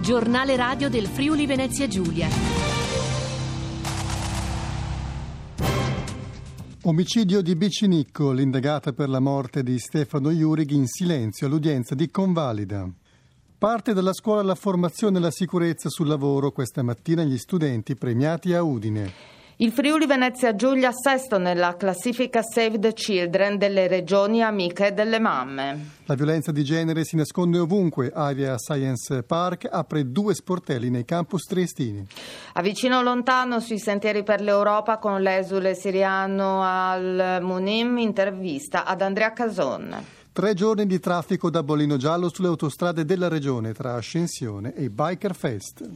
Giornale radio del Friuli Venezia Giulia. Omicidio di Bicinicco, l'indagata per la morte di Stefano Jurig in silenzio all'udienza di Convalida. Parte dalla scuola la formazione e la sicurezza sul lavoro, questa mattina gli studenti premiati a Udine. Il Friuli Venezia Giulia sesto nella classifica Save the Children delle regioni amiche delle mamme. La violenza di genere si nasconde ovunque. Area Science Park apre 2 sportelli nei campus triestini. A Vicino Lontano sui sentieri per l'Europa con l'esule siriano al-Munim, intervista ad Andrea Cason. 3 giorni di traffico da bollino giallo sulle autostrade della regione tra Ascensione e Biker Fest.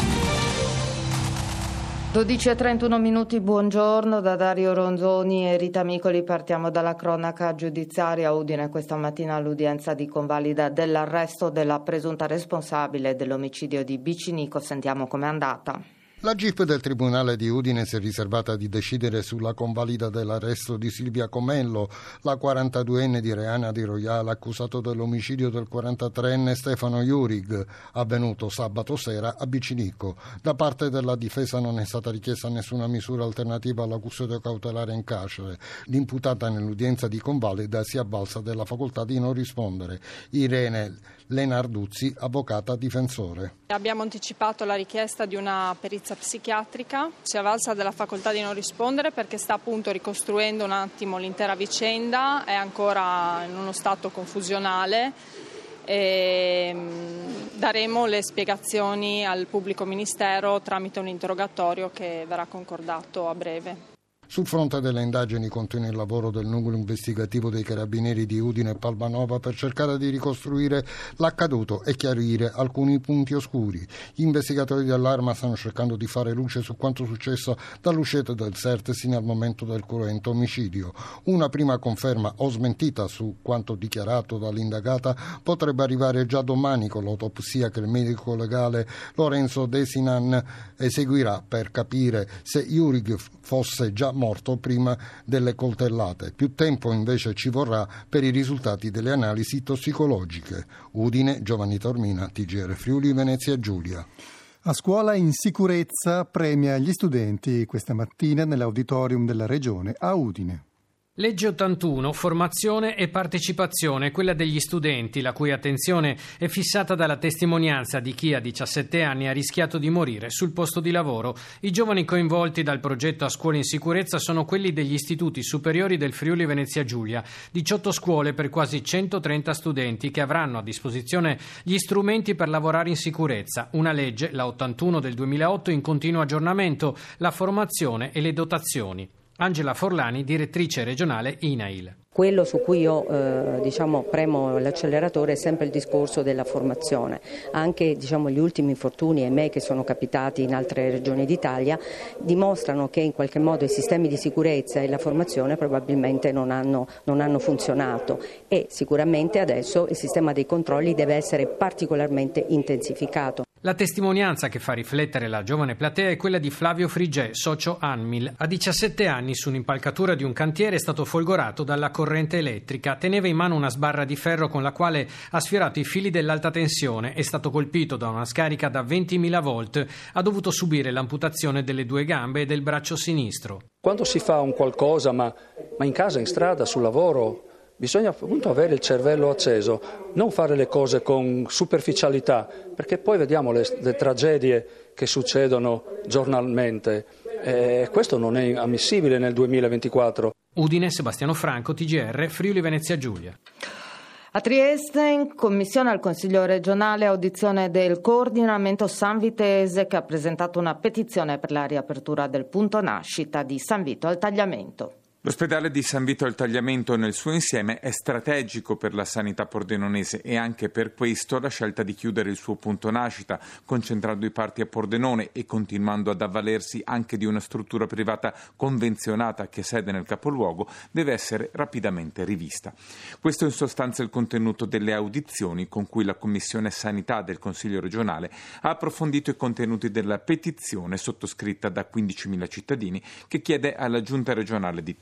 12:31, buongiorno da Dario Ronzoni e Rita Micoli. Partiamo dalla cronaca giudiziaria. Udine questa mattina all'udienza di Convalida dell'arresto della presunta responsabile dell'omicidio di Bicinicco. Sentiamo com'è andata. La GIP del Tribunale di Udine si è riservata di decidere sulla convalida dell'arresto di Silvia Comello, la 42enne di Reana di Royale, accusato dell'omicidio del 43enne Stefano Jurig, avvenuto sabato sera a Bicinicco. Da parte della difesa non è stata richiesta nessuna misura alternativa alla custodia cautelare in carcere. L'imputata nell'udienza di convalida si è avvalsa della facoltà di non rispondere. Irene Lenarduzzi, avvocata difensore. Abbiamo anticipato la richiesta di una perizia psichiatrica, si è avvalsa della facoltà di non rispondere perché sta appunto ricostruendo un attimo l'intera vicenda, è ancora in uno stato confusionale e daremo le spiegazioni al pubblico ministero tramite un interrogatorio che verrà concordato a breve. Sul fronte delle indagini continua il lavoro del nucleo investigativo dei Carabinieri di Udine e Palmanova per cercare di ricostruire l'accaduto e chiarire alcuni punti oscuri. Gli investigatori dell'Arma stanno cercando di fare luce su quanto successo dall'uscita del SERT sino al momento del cruento omicidio. Una prima conferma o smentita su quanto dichiarato dall'indagata potrebbe arrivare già domani con l'autopsia che il medico legale Lorenzo Desinan eseguirà per capire se Jurig fosse già morto prima delle coltellate. Più tempo invece ci vorrà per i risultati delle analisi tossicologiche. Udine, Giovanni Tormina, TGR Friuli Venezia Giulia. A scuola in sicurezza premia gli studenti questa mattina nell'auditorium della regione a Udine. Legge 81, formazione e partecipazione, quella degli studenti, la cui attenzione è fissata dalla testimonianza di chi a 17 anni ha rischiato di morire sul posto di lavoro. I giovani coinvolti dal progetto A Scuola in Sicurezza sono quelli degli istituti superiori del Friuli Venezia Giulia, 18 scuole per quasi 130 studenti che avranno a disposizione gli strumenti per lavorare in sicurezza. Una legge, la 81 del 2008, in continuo aggiornamento, la formazione e le dotazioni. Angela Forlani, direttrice regionale INAIL. Quello su cui io premo l'acceleratore è sempre il discorso della formazione. Anche gli ultimi infortuni, ahimè, che sono capitati in altre regioni d'Italia, dimostrano che in qualche modo i sistemi di sicurezza e la formazione probabilmente non hanno funzionato e sicuramente adesso il sistema dei controlli deve essere particolarmente intensificato. La testimonianza che fa riflettere la giovane platea è quella di Flavio Frigè, socio Anmil. A 17 anni, su un'impalcatura di un cantiere, è stato folgorato dalla corrente elettrica. Teneva in mano una sbarra di ferro con la quale ha sfiorato i fili dell'alta tensione. È stato colpito da una scarica da 20.000 volt. Ha dovuto subire l'amputazione delle 2 gambe e del braccio sinistro. Quando si fa un qualcosa, ma in casa, in strada, sul lavoro, bisogna appunto avere il cervello acceso, non fare le cose con superficialità, perché poi vediamo le tragedie che succedono giornalmente. Questo non è ammissibile nel 2024. Udine, Sebastiano Franco, TGR, Friuli Venezia Giulia. A Trieste, in commissione al Consiglio regionale, audizione del coordinamento sanvitese che ha presentato una petizione per la riapertura del punto nascita di San Vito al Tagliamento. L'ospedale di San Vito al Tagliamento nel suo insieme è strategico per la sanità pordenonese e anche per questo la scelta di chiudere il suo punto nascita, concentrando i parti a Pordenone e continuando ad avvalersi anche di una struttura privata convenzionata che ha sede nel capoluogo, deve essere rapidamente rivista. Questo in sostanza è il contenuto delle audizioni con cui la Commissione Sanità del Consiglio regionale ha approfondito i contenuti della petizione sottoscritta da 15.000 cittadini che chiede alla Giunta regionale di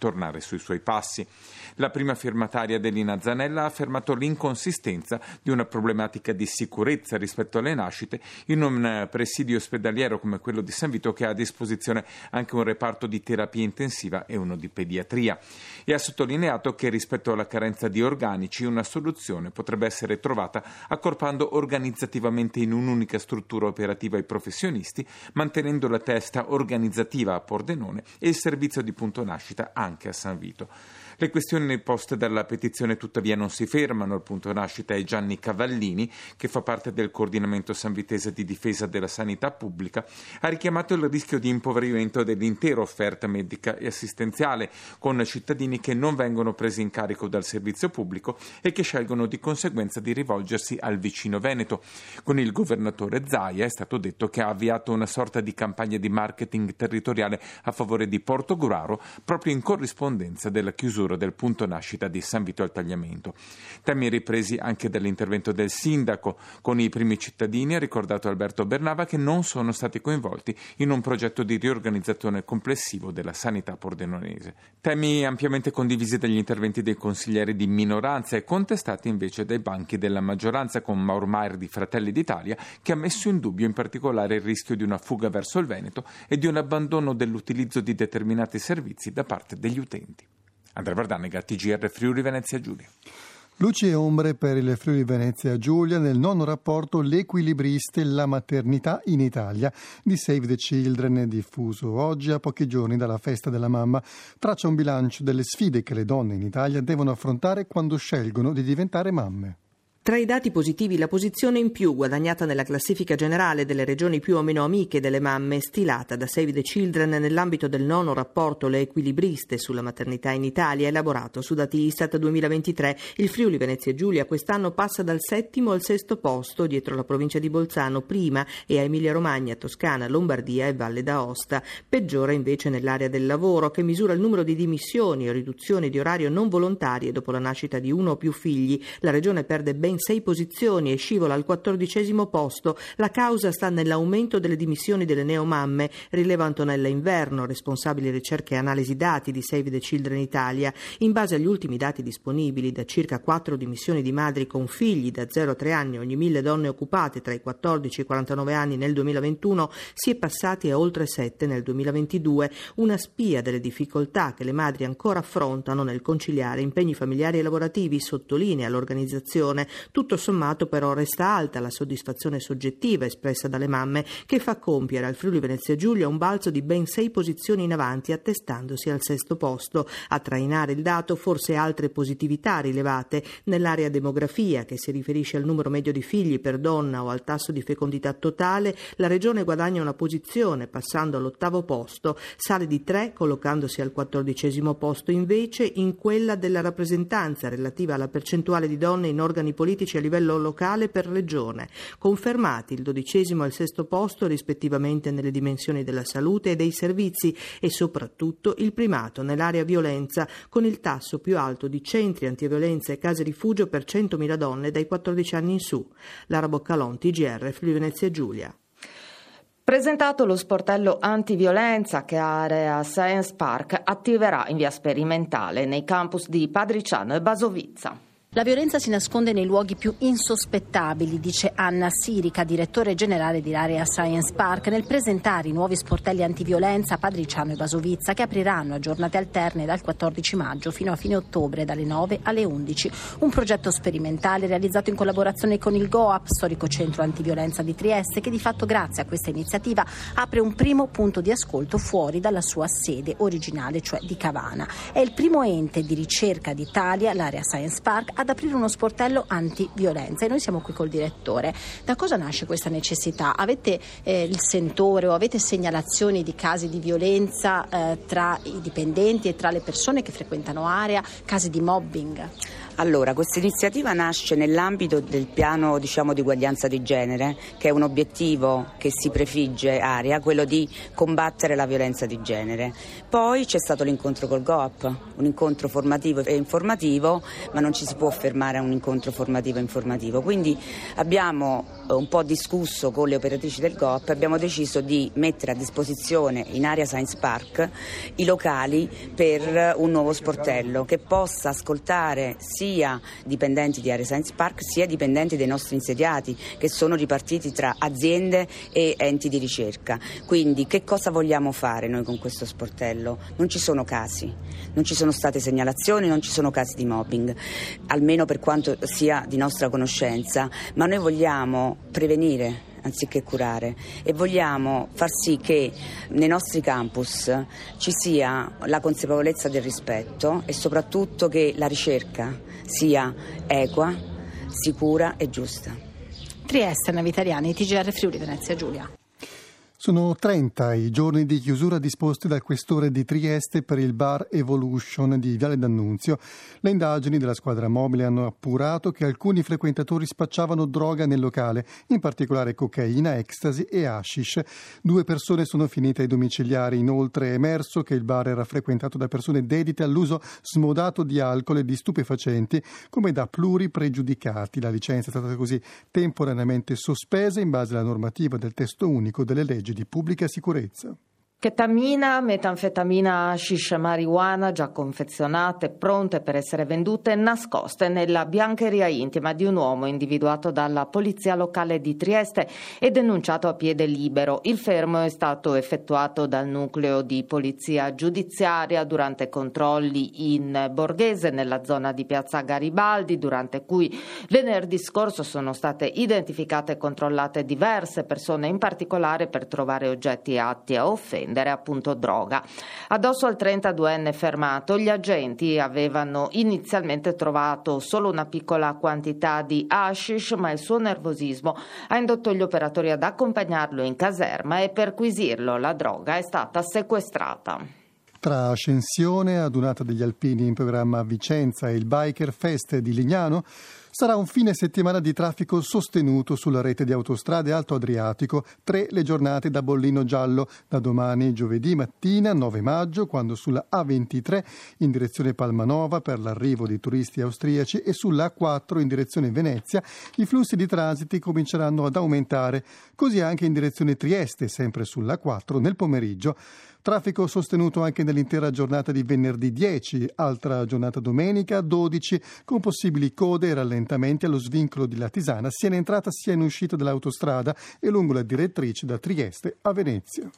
tornare sui suoi passi. La prima firmataria dell'Ina Zanella ha affermato l'inconsistenza di una problematica di sicurezza rispetto alle nascite in un presidio ospedaliero come quello di San Vito, che ha a disposizione anche un reparto di terapia intensiva e uno di pediatria, e ha sottolineato che rispetto alla carenza di organici una soluzione potrebbe essere trovata accorpando organizzativamente in un'unica struttura operativa i professionisti, mantenendo la testa organizzativa a Pordenone e il servizio di punto nascita anche a San Vito. Le questioni poste dalla petizione tuttavia non si fermano. Il punto nascita è Gianni Cavallini, che fa parte del coordinamento sanvitese di difesa della sanità pubblica, ha richiamato il rischio di impoverimento dell'intera offerta medica e assistenziale, con cittadini che non vengono presi in carico dal servizio pubblico e che scelgono di conseguenza di rivolgersi al vicino Veneto. Con il governatore Zaia è stato detto che ha avviato una sorta di campagna di marketing territoriale a favore di Portogruaro, proprio in corrispondenza della chiusura del punto nascita di San Vito al Tagliamento. Temi ripresi anche dall'intervento del sindaco. Con i primi cittadini, ha ricordato Alberto Bernava, che non sono stati coinvolti in un progetto di riorganizzazione complessivo della sanità pordenonese. Temi ampiamente condivisi dagli interventi dei consiglieri di minoranza e contestati invece dai banchi della maggioranza, con Mauro Maier di Fratelli d'Italia, che ha messo in dubbio in particolare il rischio di una fuga verso il Veneto e di un abbandono dell'utilizzo di determinati servizi da parte degli utenti. Andrea Vardanega, TGR Friuli Venezia Giulia. Luci e ombre per il Friuli Venezia Giulia nel nono rapporto L'equilibriste, la maternità in Italia di Save the Children, diffuso oggi a pochi giorni dalla festa della mamma. Traccia un bilancio delle sfide che le donne in Italia devono affrontare quando scelgono di diventare mamme. Tra i dati positivi la posizione in più guadagnata nella classifica generale delle regioni più o meno amiche delle mamme, stilata da Save the Children nell'ambito del nono rapporto Le equilibriste sulla maternità in Italia, elaborato su dati Istat 2023. Il Friuli Venezia Giulia quest'anno passa dal 7° al 6° posto, dietro la provincia di Bolzano prima e a Emilia Romagna, Toscana, Lombardia e Valle d'Aosta. Peggiora invece nell'area del lavoro, che misura il numero di dimissioni o riduzioni di orario non volontarie dopo la nascita di uno o più figli. La regione perde ben 6 posizioni e scivola al 14° posto. La causa sta nell'aumento delle dimissioni delle neomamme, rileva Antonella Inverno, responsabile ricerca e analisi dati di Save the Children Italia. In base agli ultimi dati disponibili, da circa 4 dimissioni di madri con figli da 0 a 3 anni ogni 1000 donne occupate tra i 14 e i 49 anni nel 2021, si è passati a oltre 7 nel 2022, una spia delle difficoltà che le madri ancora affrontano nel conciliare impegni familiari e lavorativi, sottolinea l'organizzazione. Tutto sommato però resta alta la soddisfazione soggettiva espressa dalle mamme, che fa compiere al Friuli Venezia Giulia un balzo di ben 6 posizioni in avanti, attestandosi al 6° posto. A trainare il dato forse altre positività rilevate nell'area demografia, che si riferisce al numero medio di figli per donna o al tasso di fecondità totale. La regione guadagna una posizione passando all'8° posto, sale di 3 collocandosi al 14° posto invece in quella della rappresentanza relativa alla percentuale di donne in organi politici a livello locale per regione, confermati il 12° e il 6° posto rispettivamente nelle dimensioni della salute e dei servizi, e soprattutto il primato nell'area violenza, con il tasso più alto di centri antiviolenza e case rifugio per 100.000 donne dai 14 anni in su. Lara Boccalon, TGR Friuli Venezia Giulia. Presentato lo sportello antiviolenza che Area Science Park attiverà in via sperimentale nei campus di Padriciano e Basovizza. La violenza si nasconde nei luoghi più insospettabili, dice Anna Sirica, direttore generale di Area Science Park, nel presentare i nuovi sportelli antiviolenza a Padriciano e Basovizza, che apriranno a giornate alterne dal 14 maggio fino a fine ottobre, dalle 9 alle 11. Un progetto sperimentale realizzato in collaborazione con il GOAP, storico centro antiviolenza di Trieste, che di fatto grazie a questa iniziativa apre un primo punto di ascolto fuori dalla sua sede originale, cioè di Cavana. È il primo ente di ricerca d'Italia, l'Area Science Park, ad aprire uno sportello antiviolenza, e noi siamo qui col direttore. Da cosa nasce questa necessità? Avete il sentore o avete segnalazioni di casi di violenza tra i dipendenti e tra le persone che frequentano Area, casi di mobbing? Allora, questa iniziativa nasce nell'ambito del piano di uguaglianza di genere, che è un obiettivo che si prefigge Aria, quello di combattere la violenza di genere. Poi c'è stato l'incontro col GOAP, un incontro formativo e informativo, ma non ci si può fermare a un incontro formativo e informativo. Quindi abbiamo un po' discusso con le operatrici del GOAP e abbiamo deciso di mettere a disposizione in Aria Science Park i locali per un nuovo sportello che possa ascoltare sia dipendenti di Aria Science Park sia dipendenti dei nostri insediati, che sono ripartiti tra aziende e enti di ricerca. Quindi che cosa vogliamo fare noi con questo sportello? Non ci sono casi, non ci sono state segnalazioni, non ci sono casi di mobbing, almeno per quanto sia di nostra conoscenza, ma noi vogliamo prevenire anziché curare e vogliamo far sì che nei nostri campus ci sia la consapevolezza del rispetto e soprattutto che la ricerca sia equa, sicura e giusta. Trieste, Navitariani, TGR Friuli Venezia Giulia. Sono 30 i giorni di chiusura disposti dal questore di Trieste per il bar Evolution di Viale D'Annunzio. Le indagini della squadra mobile hanno appurato che alcuni frequentatori spacciavano droga nel locale, in particolare cocaina, ecstasy e hashish. 2 persone sono finite ai domiciliari. Inoltre è emerso che il bar era frequentato da persone dedite all'uso smodato di alcol e di stupefacenti, come da pluripregiudicati. La licenza è stata così temporaneamente sospesa in base alla normativa del testo unico delle leggi di pubblica sicurezza. Chetamina, metanfetamina, hashish e marijuana già confezionate, pronte per essere vendute, nascoste nella biancheria intima di un uomo individuato dalla polizia locale di Trieste e denunciato a piede libero. Il fermo è stato effettuato dal nucleo di polizia giudiziaria durante controlli in Borghese, nella zona di Piazza Garibaldi, durante cui venerdì scorso sono state identificate e controllate diverse persone, in particolare per trovare oggetti atti a offendere appunto droga. Addosso al 32enne fermato, gli agenti avevano inizialmente trovato solo una piccola quantità di hashish, ma il suo nervosismo ha indotto gli operatori ad accompagnarlo in caserma e perquisirlo. La droga è stata sequestrata. Tra Ascensione, adunata degli alpini in programma a Vicenza, e il Biker Fest di Lignano, sarà un fine settimana di traffico sostenuto sulla rete di autostrade Alto Adriatico. 3 le giornate da bollino giallo, da domani giovedì mattina 9 maggio, quando sulla A23 in direzione Palmanova per l'arrivo di turisti austriaci e sulla A4 in direzione Venezia i flussi di transiti cominceranno ad aumentare, così anche in direzione Trieste, sempre sulla A4 nel pomeriggio. Traffico sostenuto anche nell'intera giornata di venerdì 10, altra giornata domenica 12, con possibili code e rallentamenti allo svincolo di Latisana sia in entrata sia in uscita dell'autostrada e lungo la direttrice da Trieste a Venezia.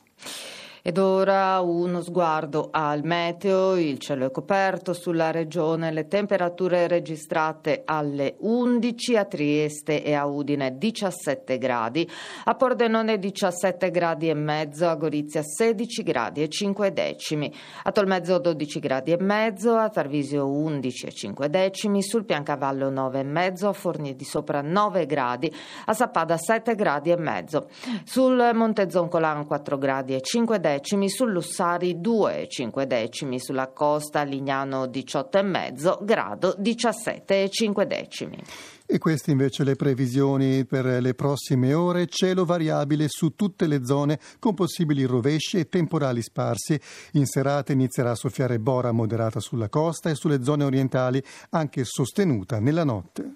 Ed ora uno sguardo al meteo. Il cielo è coperto sulla regione, le temperature registrate alle 11, a Trieste e a Udine 17 gradi, a Pordenone 17 gradi e mezzo, a Gorizia 16 gradi e 5 decimi, a Tolmezzo 12 gradi e mezzo, a Tarvisio 11 e 5 decimi, sul Piancavallo 9 e mezzo, a Forni di Sopra 9 gradi, a Sappada 7 gradi e mezzo, sul Monte Zoncolan 4 gradi e 5 decimi, sul Lussari 2 e 5 decimi, sulla costa Lignano 18 e mezzo, grado 17 e 5 decimi. E queste invece le previsioni per le prossime ore: cielo variabile su tutte le zone con possibili rovesci e temporali sparsi. In serata inizierà a soffiare bora moderata sulla costa e sulle zone orientali, anche sostenuta nella notte.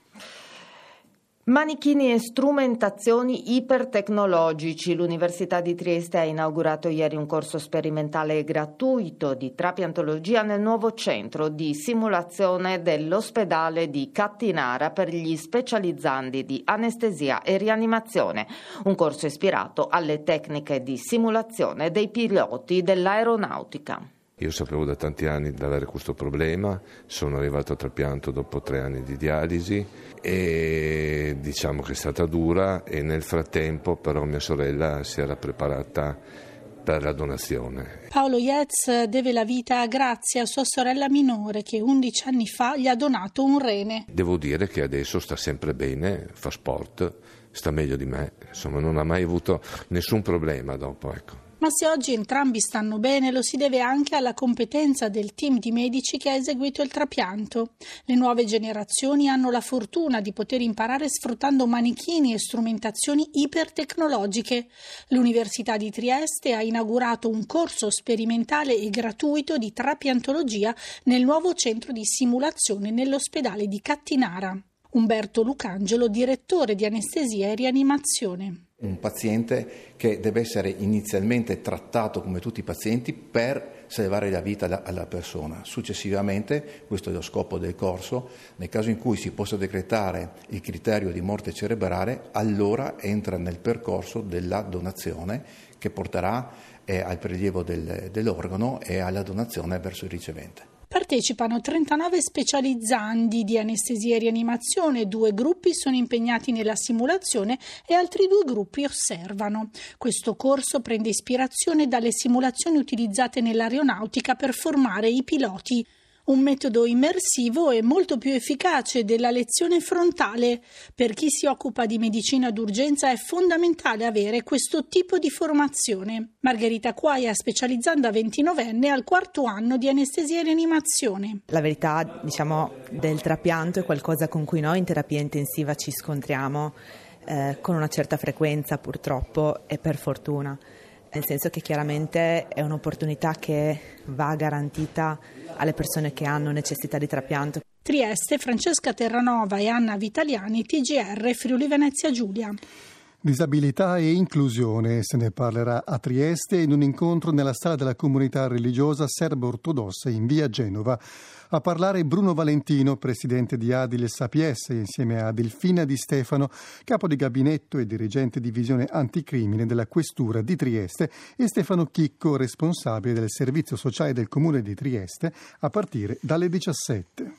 Manichini e strumentazioni ipertecnologici. L'Università di Trieste ha inaugurato ieri un corso sperimentale gratuito di trapiantologia nel nuovo centro di simulazione dell'ospedale di Cattinara per gli specializzandi di anestesia e rianimazione. Un corso ispirato alle tecniche di simulazione dei piloti dell'aeronautica. Io sapevo da tanti anni di avere questo problema, sono arrivato al trapianto dopo 3 anni di dialisi e diciamo che è stata dura, e nel frattempo però mia sorella si era preparata per la donazione. Paolo Iez deve la vita grazie a sua sorella minore che 11 anni fa gli ha donato un rene. Devo dire che adesso sta sempre bene, fa sport, sta meglio di me, insomma non ha mai avuto nessun problema dopo, ecco. Ma se oggi entrambi stanno bene lo si deve anche alla competenza del team di medici che ha eseguito il trapianto. Le nuove generazioni hanno la fortuna di poter imparare sfruttando manichini e strumentazioni ipertecnologiche. L'Università di Trieste ha inaugurato un corso sperimentale e gratuito di trapiantologia nel nuovo centro di simulazione nell'ospedale di Cattinara. Umberto Lucangelo, direttore di anestesia e rianimazione. Un paziente che deve essere inizialmente trattato come tutti i pazienti per salvare la vita alla persona. Successivamente, questo è lo scopo del corso, nel caso in cui si possa decretare il criterio di morte cerebrale, allora entra nel percorso della donazione che porterà al prelievo dell'organo e alla donazione verso il ricevente. Partecipano 39 specializzandi di anestesia e rianimazione, 2 gruppi sono impegnati nella simulazione e altri 2 gruppi osservano. Questo corso prende ispirazione dalle simulazioni utilizzate nell'aeronautica per formare i piloti. Un metodo immersivo e molto più efficace della lezione frontale. Per chi si occupa di medicina d'urgenza è fondamentale avere questo tipo di formazione. Margherita Quaia, specializzando a 29enne al 4º anno di anestesia e rianimazione. La verità, del trapianto è qualcosa con cui noi in terapia intensiva ci scontriamo con una certa frequenza, purtroppo e per fortuna. Nel senso che chiaramente è un'opportunità che va garantita alle persone che hanno necessità di trapianto. Trieste, Francesca Terranova e Anna Vitaliani, TGR, Friuli Venezia Giulia. Disabilità e inclusione, se ne parlerà a Trieste in un incontro nella sala della comunità religiosa serbo-ortodossa in via Genova. A parlare Bruno Valentino, presidente di Adil Sapies, insieme a Delfina Di Stefano, capo di gabinetto e dirigente divisione anticrimine della Questura di Trieste, e Stefano Chicco, responsabile del servizio sociale del Comune di Trieste, a partire dalle 17.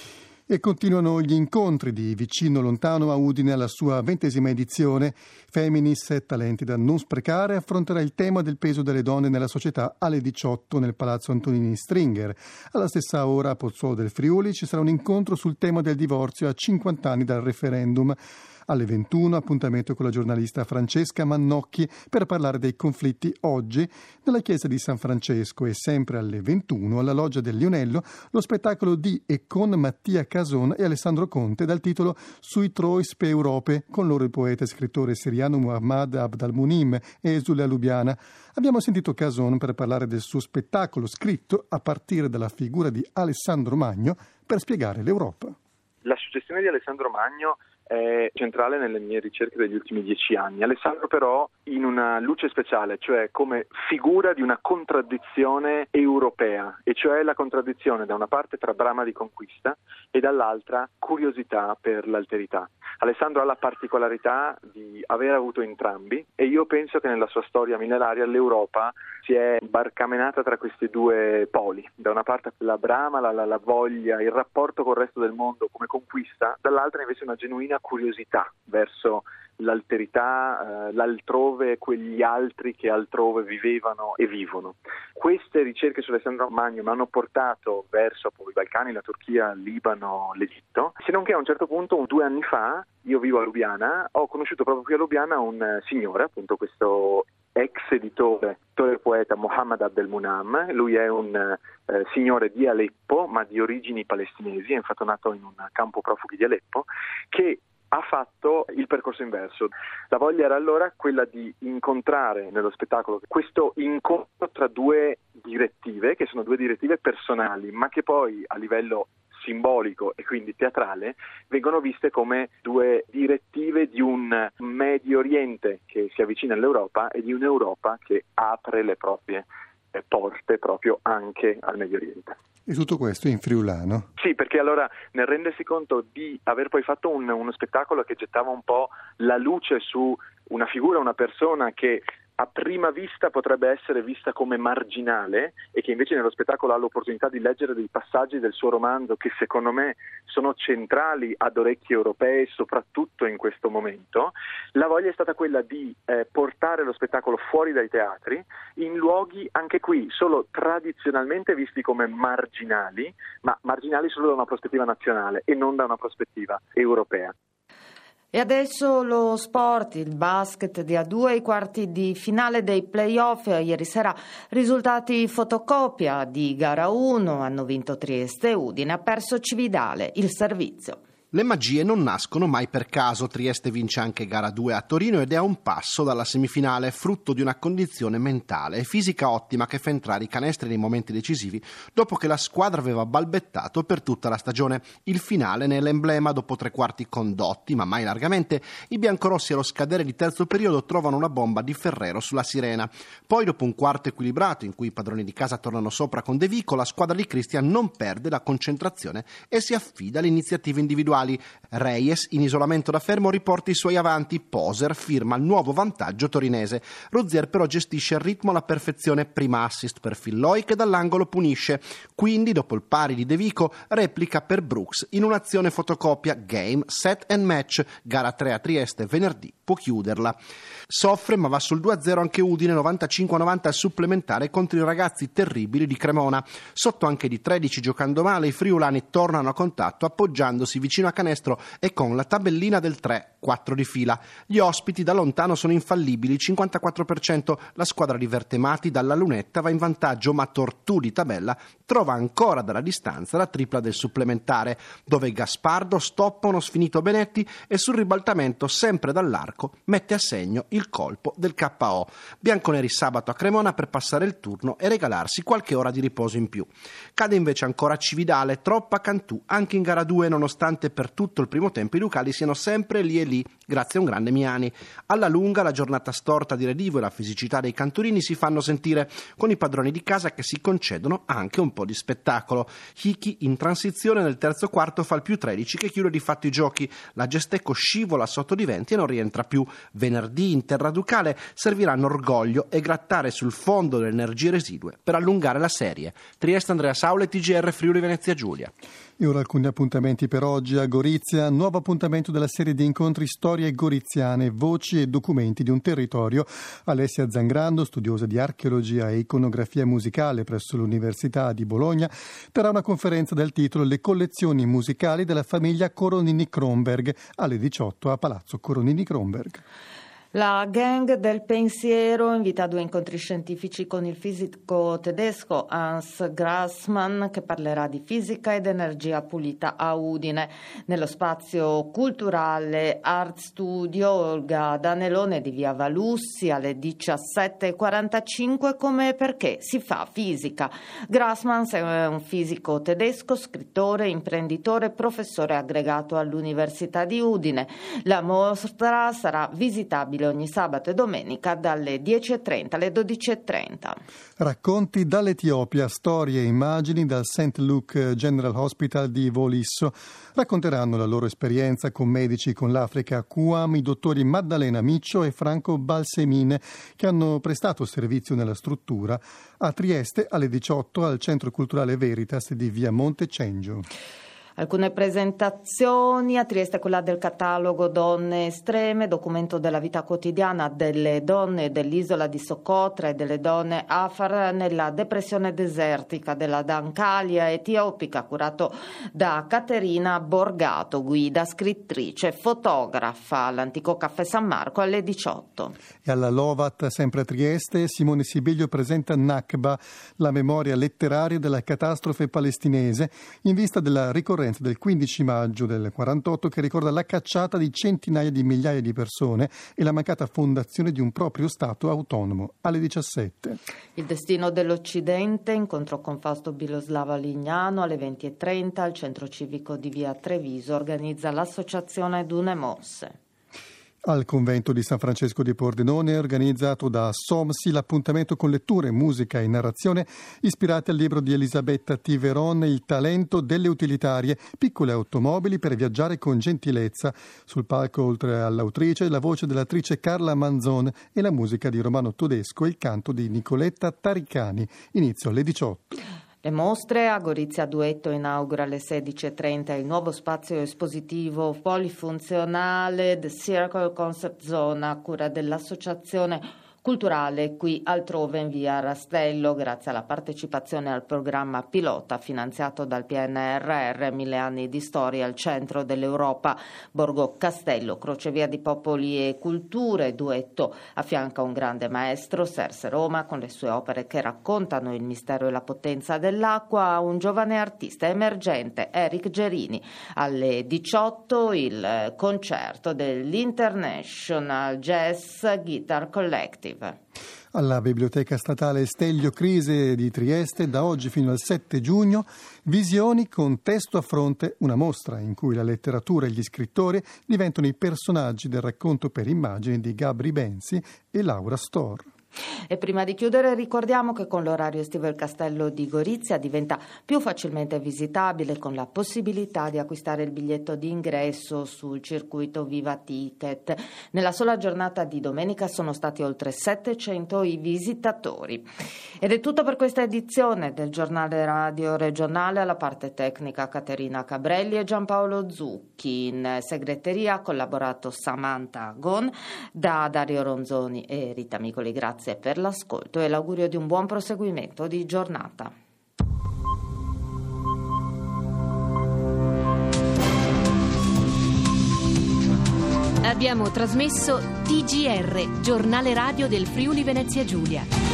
E continuano gli incontri di Vicino Lontano a Udine alla sua 20ª edizione. Feminis, talenti da non sprecare, affronterà il tema del peso delle donne nella società alle 18 nel Palazzo Antonini Stringer. Alla stessa ora a Pozzuolo del Friuli ci sarà un incontro sul tema del divorzio a 50 anni dal referendum. Alle 21 appuntamento con la giornalista Francesca Mannocchi per parlare dei conflitti oggi nella chiesa di San Francesco, e sempre alle 21 alla Loggia del Lionello lo spettacolo di e con Mattia Cason e Alessandro Conte dal titolo Sui Trois pe Europe, con loro il poeta e scrittore siriano Muhammad Abdalmunim e Esulia Lubiana. Abbiamo sentito Cason per parlare del suo spettacolo scritto a partire dalla figura di Alessandro Magno per spiegare l'Europa. La suggestione di Alessandro Magno è centrale nelle mie ricerche degli ultimi 10 anni. Alessandro però in una luce speciale, cioè come figura di una contraddizione europea, e cioè la contraddizione da una parte tra brama di conquista e dall'altra curiosità per l'alterità. Alessandro ha la particolarità di aver avuto entrambi, e io penso che nella sua storia millenaria l'Europa si è barcamenata tra questi 2 poli. Da una parte la brama, la voglia, il rapporto col resto del mondo come conquista, dall'altra invece una genuina curiosità verso l'alterità, l'altrove, quegli altri che altrove vivevano e vivono. Queste ricerche su Alessandro Magno mi hanno portato verso i Balcani, la Turchia, il Libano, l'Egitto, se non che a un certo punto, 2 anni fa, io vivo a Lubiana, ho conosciuto proprio qui a Lubiana un signore, appunto questo ex editore e poeta Mohammad Abdelmunam. Lui è un signore di Aleppo, ma di origini palestinesi, è infatti nato in un campo profughi di Aleppo, che ha fatto il percorso inverso. La voglia era allora quella di incontrare nello spettacolo questo incontro tra 2 direttive, che sono 2 direttive personali, ma che poi a livello simbolico e quindi teatrale vengono viste come 2 direttive di un Medio Oriente che si avvicina all'Europa e di un'Europa che apre le proprie porte proprio anche al Medio Oriente. E tutto questo in friulano? Sì, perché allora nel rendersi conto di aver poi fatto uno spettacolo che gettava un po' la luce su una figura, una persona che a prima vista potrebbe essere vista come marginale e che invece nello spettacolo ha l'opportunità di leggere dei passaggi del suo romanzo che secondo me sono centrali ad orecchie europee, soprattutto in questo momento, la voglia è stata quella di portare lo spettacolo fuori dai teatri, in luoghi anche qui solo tradizionalmente visti come marginali, ma marginali solo da una prospettiva nazionale e non da una prospettiva europea. E adesso lo sport, il basket di A2, ai quarti di finale dei play-off. Ieri sera risultati fotocopia di gara 1, hanno vinto Trieste e Udine, ha perso Cividale, il servizio. Le magie non nascono mai per caso. Trieste vince anche gara 2 a Torino ed è a un passo dalla semifinale, frutto di una condizione mentale e fisica ottima che fa entrare i canestri nei momenti decisivi dopo che la squadra aveva balbettato per tutta la stagione. Il finale ne è l'emblema. Dopo 3 quarti condotti, ma mai largamente, i biancorossi allo scadere di terzo periodo trovano una bomba di Ferrero sulla sirena. Poi, dopo un quarto equilibrato in cui i padroni di casa tornano sopra con De Vico, la squadra di Cristian non perde la concentrazione e si affida alle iniziative individuali. Reyes, in isolamento da fermo, riporta i suoi avanti. Poser firma il nuovo vantaggio torinese. Rozier però gestisce il ritmo alla perfezione. Prima assist per Filloy che dall'angolo punisce. Quindi, dopo il pari di De Vico, replica per Brooks in un'azione fotocopia. Game, set and match. Gara 3 a Trieste venerdì può chiuderla. Soffre ma va sul 2-0 anche Udine, 95-90 al supplementare contro i ragazzi terribili di Cremona. Sotto anche di 13 giocando male, i friulani tornano a contatto appoggiandosi vicino a canestro e con la tabellina del 3, 4 di fila. Gli ospiti da lontano sono infallibili, 54%. La squadra di Vertemati dalla lunetta va in vantaggio, ma Tortù di tabella trova ancora dalla distanza la tripla del supplementare, dove Gaspardo stoppa uno sfinito Benetti e sul ribaltamento, sempre dall'arco, mette a segno il colpo del KO. Bianconeri sabato a Cremona per passare il turno e regalarsi qualche ora di riposo in più. Cade invece ancora Cividale, troppa Cantù anche in gara 2, nonostante per tutto il primo tempo i lucali siano sempre lì e lì, grazie a un grande Miani. Alla lunga la giornata storta di Redivo e la fisicità dei canturini si fanno sentire, con i padroni di casa che si concedono anche un po' di spettacolo. Hickey in transizione nel terzo quarto fa il più 13 che chiude di fatto i giochi. La Gestecco scivola sotto di 20 e non rientra più. Venerdì in terra ducale serviranno orgoglio e grattare sul fondo delle energie residue per allungare la serie. Trieste, Andrea Saule, TGR Friuli Venezia Giulia. E ora alcuni appuntamenti per oggi a Gorizia, nuovo appuntamento della serie di incontri Storie goriziane, voci e documenti di un territorio. Alessia Zangrando, studiosa di archeologia e iconografia musicale presso l'Università di Bologna, terrà una conferenza dal titolo Le collezioni musicali della famiglia Coronini-Kronberg alle 18 a Palazzo Coronini-Kronberg. La gang del pensiero invita a 2 incontri scientifici con il fisico tedesco Hans Grassmann, che parlerà di fisica ed energia pulita a Udine. Nello spazio culturale Art Studio Olga Danelone di via Valussi alle 17:45, come e perché si fa fisica. Grassmann è un fisico tedesco, scrittore, imprenditore, professore aggregato all'Università di Udine. La mostra sarà visitabile ogni sabato e domenica dalle 10:30 alle 12:30. Racconti dall'Etiopia, storie e immagini dal St. Luke General Hospital di Volisso. Racconteranno la loro esperienza con medici con l'Africa QAM i dottori Maddalena Miccio e Franco Balsemine, che hanno prestato servizio nella struttura a Trieste alle 18 al Centro Culturale Veritas di via Montecengio. Alcune presentazioni a Trieste, quella del catalogo Donne Estreme, documento della vita quotidiana delle donne dell'isola di Socotra e delle donne Afar nella depressione desertica della Dancalia etiopica, curato da Caterina Borgato, guida, scrittrice, fotografa all'antico Caffè San Marco alle 18. E alla Lovat, sempre a Trieste, Simone Sibiglio presenta Nakba, la memoria letteraria della catastrofe palestinese, in vista della ricorrenza del 15 maggio del 48 che ricorda la cacciata di centinaia di migliaia di persone e la mancata fondazione di un proprio Stato autonomo alle 17. Il destino dell'Occidente, incontro con Fausto Biloslava Lignano alle 20:30 al Centro Civico di via Treviso, organizza l'associazione Dune Mosse. Al convento di San Francesco di Pordenone, organizzato da SOMSI, l'appuntamento con letture, musica e narrazione ispirate al libro di Elisabetta Tiveron, Il talento delle utilitarie, piccole automobili per viaggiare con gentilezza. Sul palco, oltre all'autrice, la voce dell'attrice Carla Manzon e la musica di Romano Todesco e il canto di Nicoletta Taricani. Inizio alle 18. Le mostre a Gorizia Duetto inaugura alle 16:30 il nuovo spazio espositivo polifunzionale The Circle Concept Zone a cura dell'associazione culturale qui altrove in via Rastello, grazie alla partecipazione al programma pilota finanziato dal PNRR 1000 anni di storia al centro dell'Europa. Borgo Castello, crocevia di popoli e culture, duetto affianca un grande maestro, Serse Roma, con le sue opere che raccontano il mistero e la potenza dell'acqua, un giovane artista emergente, Eric Gerini. Alle 18 il concerto dell'International Jazz Guitar Collective. Alla Biblioteca Statale Stelio Crise di Trieste, da oggi fino al 7 giugno, Visioni con testo a fronte, una mostra in cui la letteratura e gli scrittori diventano i personaggi del racconto per immagini di Gabri Benzi e Laura Storr. E prima di chiudere ricordiamo che con l'orario estivo il castello di Gorizia diventa più facilmente visitabile, con la possibilità di acquistare il biglietto di ingresso sul circuito Viva Ticket. Nella sola giornata di domenica sono stati oltre 700 i visitatori. Ed è tutto per questa edizione del giornale radio regionale. Alla parte tecnica Caterina Cabrelli e Giampaolo Zucchi. In segreteria ha collaborato Samantha Gon. Da Dario Ronzoni e Rita Micoli, grazie per l'ascolto e l'augurio di un buon proseguimento di giornata. Abbiamo trasmesso TGR, giornale radio del Friuli Venezia Giulia.